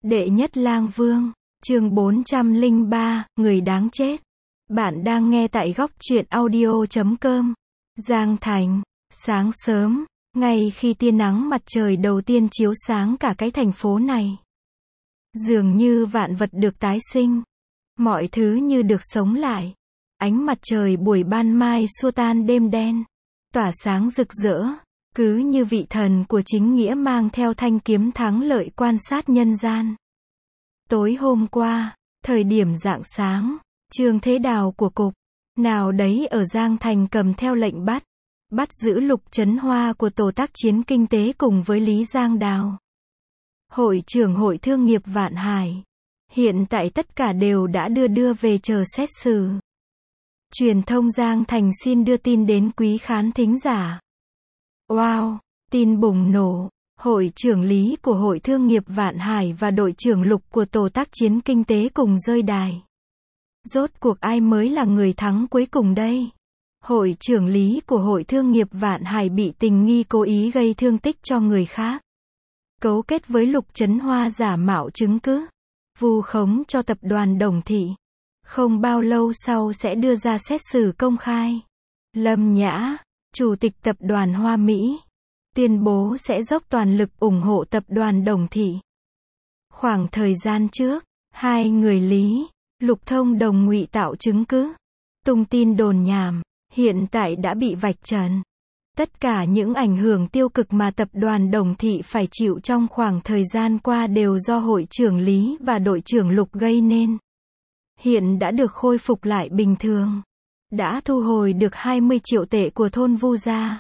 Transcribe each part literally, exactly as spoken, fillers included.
Đệ nhất lang vương, chương bốn trăm lẻ ba, người đáng chết. Bạn đang nghe tại góc truyện audio chấm com. Giang Thành, sáng sớm, ngay khi tia nắng mặt trời đầu tiên chiếu sáng cả cái thành phố này. Dường như vạn vật được tái sinh. Mọi thứ như được sống lại. Ánh mặt trời buổi ban mai xua tan đêm đen. Tỏa sáng rực rỡ. Cứ như vị thần của chính nghĩa mang theo thanh kiếm thắng lợi quan sát nhân gian. Tối hôm qua, thời điểm rạng sáng, Trương Thế Đào của cục nào đấy ở Giang Thành cầm theo lệnh bắt, bắt giữ Lục Chấn Hoa của tổ tác chiến kinh tế cùng với Lý Giang Đào. Hội trưởng Hội Thương nghiệp Vạn Hải. Hiện tại tất cả đều đã đưa đưa về chờ xét xử. Truyền thông Giang Thành xin đưa tin đến quý khán thính giả. Wow, tin bùng nổ. Hội trưởng Lý của Hội Thương nghiệp Vạn Hải và đội trưởng Lục của tổ tác chiến kinh tế cùng rơi đài. Rốt cuộc ai mới là người thắng cuối cùng đây? Hội trưởng Lý của Hội Thương nghiệp Vạn Hải bị tình nghi cố ý gây thương tích cho người khác. Cấu kết với Lục Chấn Hoa giả mạo chứng cứ. Vu khống cho tập đoàn Đồng Thị. Không bao lâu sau sẽ đưa ra xét xử công khai. Lâm Nhã, Chủ tịch tập đoàn Hoa Mỹ, tuyên bố sẽ dốc toàn lực ủng hộ tập đoàn Đồng Thị. Khoảng thời gian trước, hai người Lý, Lục thông đồng ngụy tạo chứng cứ, tung tin đồn nhảm, hiện tại đã bị vạch trần. Tất cả những ảnh hưởng tiêu cực mà tập đoàn Đồng Thị phải chịu trong khoảng thời gian qua đều do hội trưởng Lý và đội trưởng Lục gây nên. Hiện đã được khôi phục lại bình thường. Đã thu hồi được hai mươi triệu tệ của thôn Vu gia.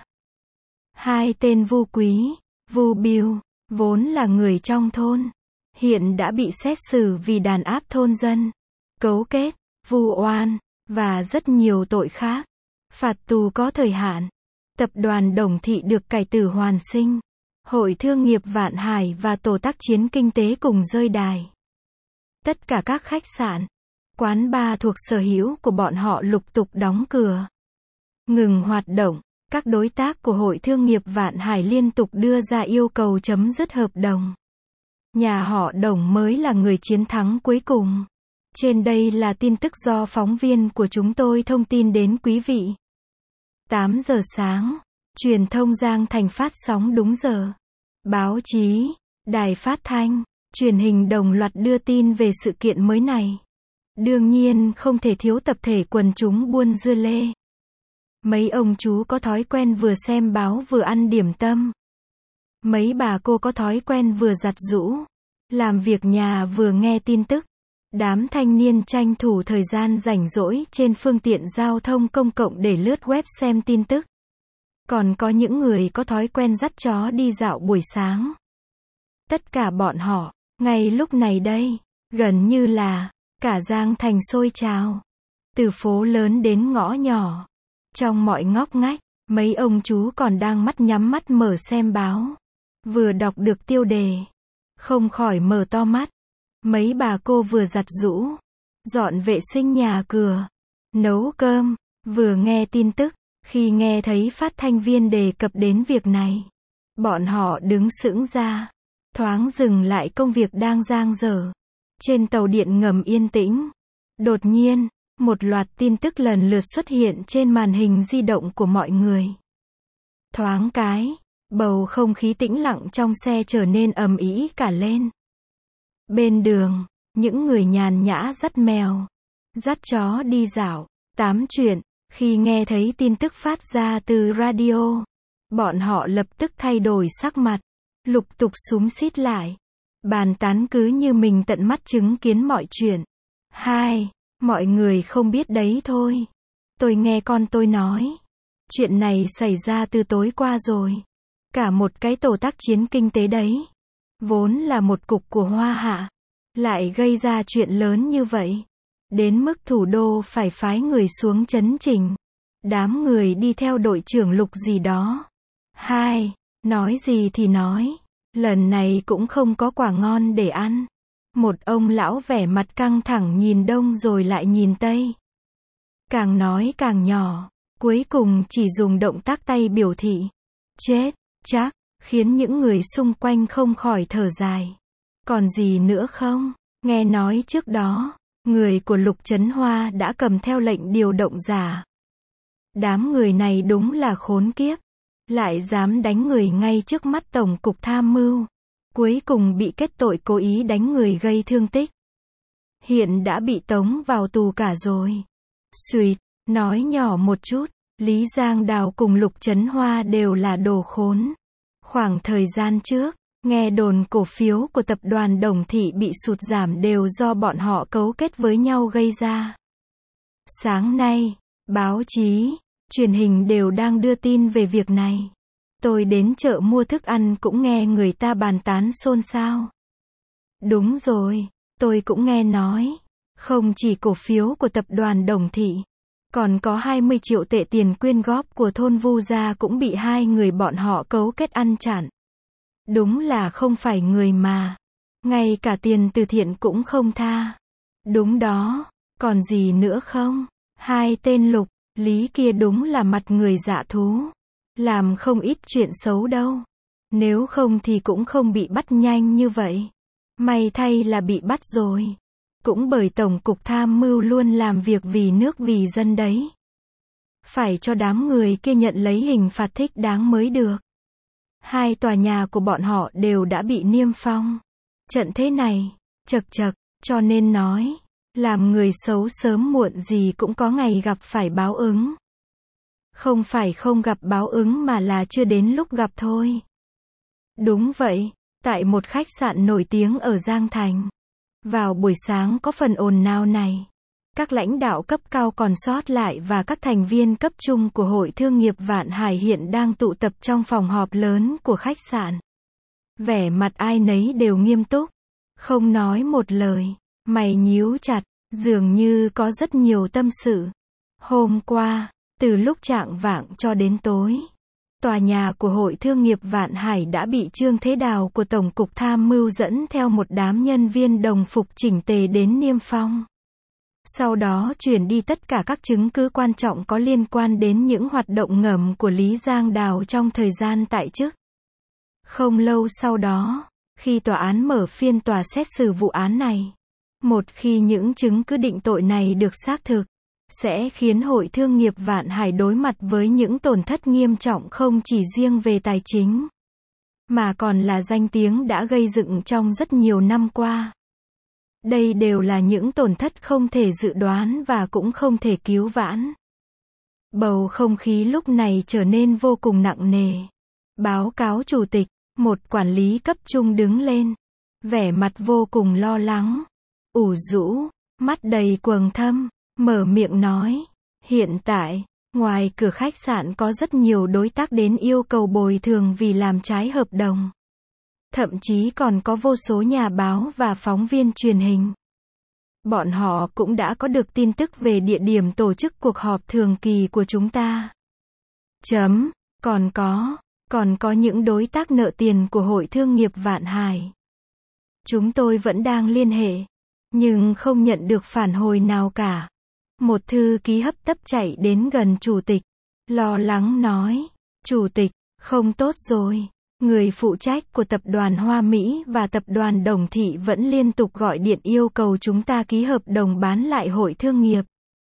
Hai tên Vu Quý, Vu Biêu, vốn là người trong thôn, hiện đã bị xét xử vì đàn áp thôn dân, cấu kết, vu oan, và rất nhiều tội khác. Phạt tù có thời hạn. Tập đoàn Đồng Thị được cải tử hoàn sinh. Hội Thương nghiệp Vạn Hải và tổ tác chiến kinh tế cùng rơi đài. Tất cả các khách sạn, quán bar thuộc sở hữu của bọn họ lục tục đóng cửa, ngừng hoạt động. Các đối tác của Hội Thương nghiệp Vạn Hải liên tục đưa ra yêu cầu chấm dứt hợp đồng. Nhà họ Đồng mới là người chiến thắng cuối cùng. Trên đây là tin tức do phóng viên của chúng tôi thông tin đến quý vị. tám giờ sáng, truyền thông Giang Thành phát sóng đúng giờ. Báo chí, đài phát thanh, truyền hình đồng loạt đưa tin về sự kiện mới này. Đương nhiên không thể thiếu tập thể quần chúng buôn dưa lê. Mấy ông chú có thói quen vừa xem báo vừa ăn điểm tâm. Mấy bà cô có thói quen vừa giặt giũ, làm việc nhà vừa nghe tin tức. Đám thanh niên tranh thủ thời gian rảnh rỗi trên phương tiện giao thông công cộng để lướt web xem tin tức. Còn có những người có thói quen dắt chó đi dạo buổi sáng. Tất cả bọn họ, ngay lúc này đây, gần như là cả Giang Thành sôi trào. Từ phố lớn đến ngõ nhỏ. Trong mọi ngóc ngách, mấy ông chú còn đang mắt nhắm mắt mở xem báo. Vừa đọc được tiêu đề, không khỏi mở to mắt. Mấy bà cô vừa giặt giũ, dọn vệ sinh nhà cửa, nấu cơm, vừa nghe tin tức. Khi nghe thấy phát thanh viên đề cập đến việc này, bọn họ đứng sững ra, thoáng dừng lại công việc đang dang dở. Trên tàu điện ngầm yên tĩnh, đột nhiên, một loạt tin tức lần lượt xuất hiện trên màn hình di động của mọi người. Thoáng cái, bầu không khí tĩnh lặng trong xe trở nên ầm ĩ cả lên. Bên đường, những người nhàn nhã dắt mèo, dắt chó đi dạo, tám chuyện. Khi nghe thấy tin tức phát ra từ radio, bọn họ lập tức thay đổi sắc mặt, lục tục xúm xít lại, bàn tán cứ như mình tận mắt chứng kiến mọi chuyện. Hai, mọi người không biết đấy thôi. Tôi nghe con tôi nói. Chuyện này xảy ra từ tối qua rồi. Cả một cái tổ tác chiến kinh tế đấy. Vốn là một cục của Hoa Hạ. Lại gây ra chuyện lớn như vậy. Đến mức thủ đô phải phái người xuống chấn chỉnh. Đám người đi theo đội trưởng Lục gì đó. Hai, nói gì thì nói. Lần này cũng không có quả ngon để ăn. Một ông lão vẻ mặt căng thẳng nhìn đông rồi lại nhìn tây. Càng nói càng nhỏ. Cuối cùng chỉ dùng động tác tay biểu thị. Chết, chắc, khiến những người xung quanh không khỏi thở dài. Còn gì nữa không? Nghe nói trước đó, người của Lục Trấn Hoa đã cầm theo lệnh điều động giả. Đám người này đúng là khốn kiếp. Lại dám đánh người ngay trước mắt Tổng cục Tham mưu. Cuối cùng bị kết tội cố ý đánh người gây thương tích. Hiện đã bị tống vào tù cả rồi. Xuyệt, nói nhỏ một chút, Lý Giang Đào cùng Lục Trấn Hoa đều là đồ khốn. Khoảng thời gian trước, nghe đồn cổ phiếu của tập đoàn Đồng Thị bị sụt giảm đều do bọn họ cấu kết với nhau gây ra. Sáng nay, báo chí, truyền hình đều đang đưa tin về việc này. Tôi đến chợ mua thức ăn cũng nghe người ta bàn tán xôn xao. Đúng rồi, tôi cũng nghe nói, không chỉ cổ phiếu của tập đoàn Đồng Thị, còn có hai mươi triệu tệ tiền quyên góp của thôn Vu Gia cũng bị hai người bọn họ cấu kết ăn chặn. Đúng là không phải người mà. Ngay cả tiền từ thiện cũng không tha. Đúng đó, còn gì nữa không? Hai tên Lục, Lý kia đúng là mặt người dạ thú. Làm không ít chuyện xấu đâu. Nếu không thì cũng không bị bắt nhanh như vậy. May thay là bị bắt rồi. Cũng bởi Tổng cục Tham mưu luôn làm việc vì nước vì dân đấy. Phải cho đám người kia nhận lấy hình phạt thích đáng mới được. Hai tòa nhà của bọn họ đều đã bị niêm phong. Trận thế này, chật chật, cho nên nói, làm người xấu sớm muộn gì cũng có ngày gặp phải báo ứng. Không phải không gặp báo ứng mà là chưa đến lúc gặp thôi. Đúng vậy, tại một khách sạn nổi tiếng ở Giang Thành. Vào buổi sáng có phần ồn nao này. Các lãnh đạo cấp cao còn sót lại và các thành viên cấp trung của Hội Thương nghiệp Vạn Hải hiện đang tụ tập trong phòng họp lớn của khách sạn. Vẻ mặt ai nấy đều nghiêm túc. Không nói một lời. Mày nhíu chặt, dường như có rất nhiều tâm sự. Hôm qua, từ lúc chạng vạng cho đến tối, tòa nhà của Hội Thương nghiệp Vạn Hải đã bị Trương Thế Đào của Tổng cục Tham mưu dẫn theo một đám nhân viên đồng phục chỉnh tề đến niêm phong. Sau đó chuyển đi tất cả các chứng cứ quan trọng có liên quan đến những hoạt động ngầm của Lý Giang Đào trong thời gian tại chức. Không lâu sau đó, khi tòa án mở phiên tòa xét xử vụ án này, một khi những chứng cứ định tội này được xác thực, sẽ khiến Hội Thương nghiệp Vạn Hải đối mặt với những tổn thất nghiêm trọng không chỉ riêng về tài chính, mà còn là danh tiếng đã gây dựng trong rất nhiều năm qua. Đây đều là những tổn thất không thể dự đoán và cũng không thể cứu vãn. Bầu không khí lúc này trở nên vô cùng nặng nề. Báo cáo chủ tịch, một quản lý cấp trung đứng lên, vẻ mặt vô cùng lo lắng, ủ rũ, mắt đầy quầng thâm, mở miệng nói, hiện tại, ngoài cửa khách sạn có rất nhiều đối tác đến yêu cầu bồi thường vì làm trái hợp đồng. Thậm chí còn có vô số nhà báo và phóng viên truyền hình. Bọn họ cũng đã có được tin tức về địa điểm tổ chức cuộc họp thường kỳ của chúng ta. Chấm, còn có, còn có những đối tác nợ tiền của Hội Thương nghiệp Vạn Hải. Chúng tôi vẫn đang liên hệ, nhưng không nhận được phản hồi nào cả. Một thư ký hấp tấp chạy đến gần chủ tịch, lo lắng nói, chủ tịch, không tốt rồi. Người phụ trách của tập đoàn Hoa Mỹ và tập đoàn Đồng Thị vẫn liên tục gọi điện yêu cầu chúng ta ký hợp đồng bán lại Hội Thương nghiệp.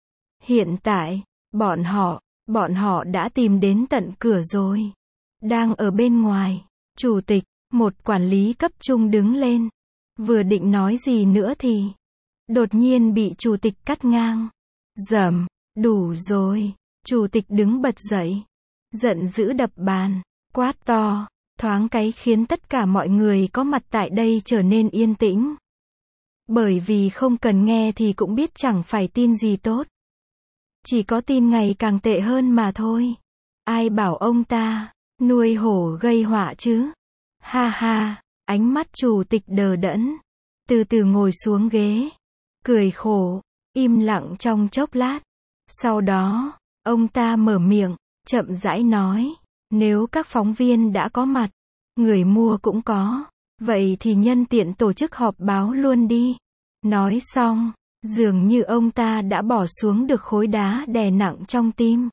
Hiện tại, bọn họ, bọn họ đã tìm đến tận cửa rồi. Đang ở bên ngoài. Chủ tịch, một quản lý cấp trung đứng lên. Vừa định nói gì nữa thì đột nhiên bị chủ tịch cắt ngang. Dầm, đủ rồi. Chủ tịch đứng bật dậy, giận dữ đập bàn, quát to. Thoáng cái khiến tất cả mọi người có mặt tại đây trở nên yên tĩnh. Bởi vì không cần nghe thì cũng biết chẳng phải tin gì tốt. Chỉ có tin ngày càng tệ hơn mà thôi. Ai bảo ông ta nuôi hổ gây họa chứ? Ha ha, ánh mắt chủ tịch đờ đẫn, từ từ ngồi xuống ghế, cười khổ, im lặng trong chốc lát. Sau đó, ông ta mở miệng, chậm rãi nói. Nếu các phóng viên đã có mặt, người mua cũng có, vậy thì nhân tiện tổ chức họp báo luôn đi. Nói xong, dường như ông ta đã bỏ xuống được khối đá đè nặng trong tim.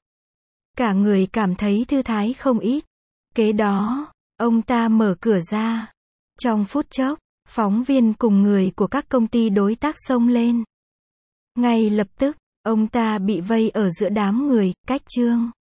Cả người cảm thấy thư thái không ít. Kế đó, ông ta mở cửa ra. Trong phút chốc, Phóng viên cùng người của các công ty đối tác xông lên. Ngay lập tức, ông ta bị vây ở giữa đám người, cách Trương